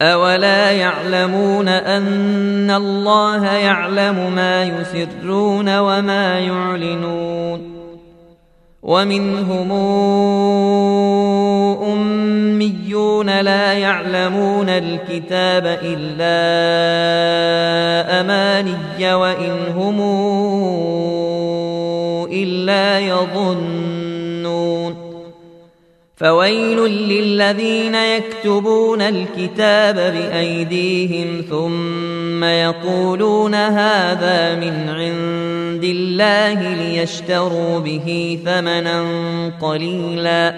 أولا يعلمون أن الله يعلم ما يسرون وما يعلنون ومنهم أميون لا يعلمون الكتاب إلا أماني وإن هم إلا يظنون فويل للذين يكتبون الكتاب بأيديهم ثم يقولون هذا من عند الله ليشتروا به ثمنا قليلا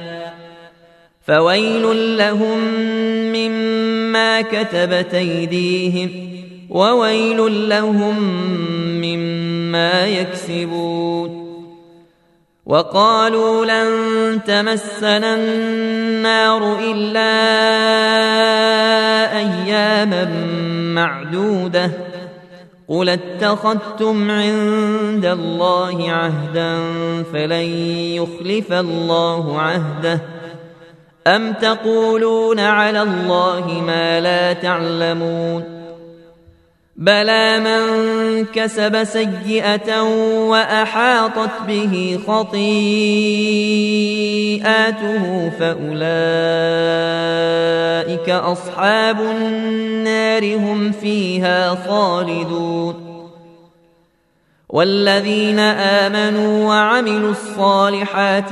فويل لهم مما كتبت أيديهم وويل لهم مما يكسبون وقالوا لن تمسنا النار إلا أياما معدودة قل اتخذتم عند الله عهدا فلن يخلف الله عهده أم تقولون على الله ما لا تعلمون بلى من كسب سيئة وأحاطت به خطيئاته فأولئك أصحاب النار هم فيها خالدون والذين آمنوا وعملوا الصالحات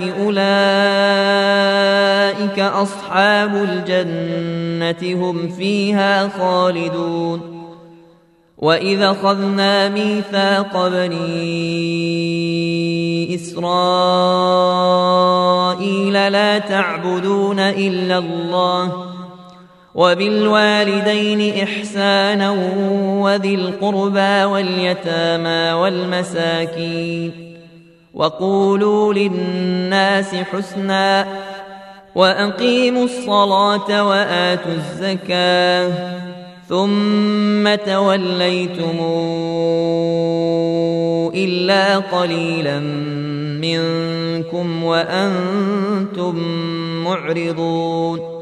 أولئك أصحاب الجنة هم فيها خالدون وإذا أخذنا ميثاق بني إسرائيل لا تعبدون إلا الله وبالوالدين إحسانا وذي القربى واليتامى والمساكين وقولوا للناس حسنا وأقيموا الصلاة وآتوا الزكاة ثم توليتم إلا قليلا منكم وأنتم معرضون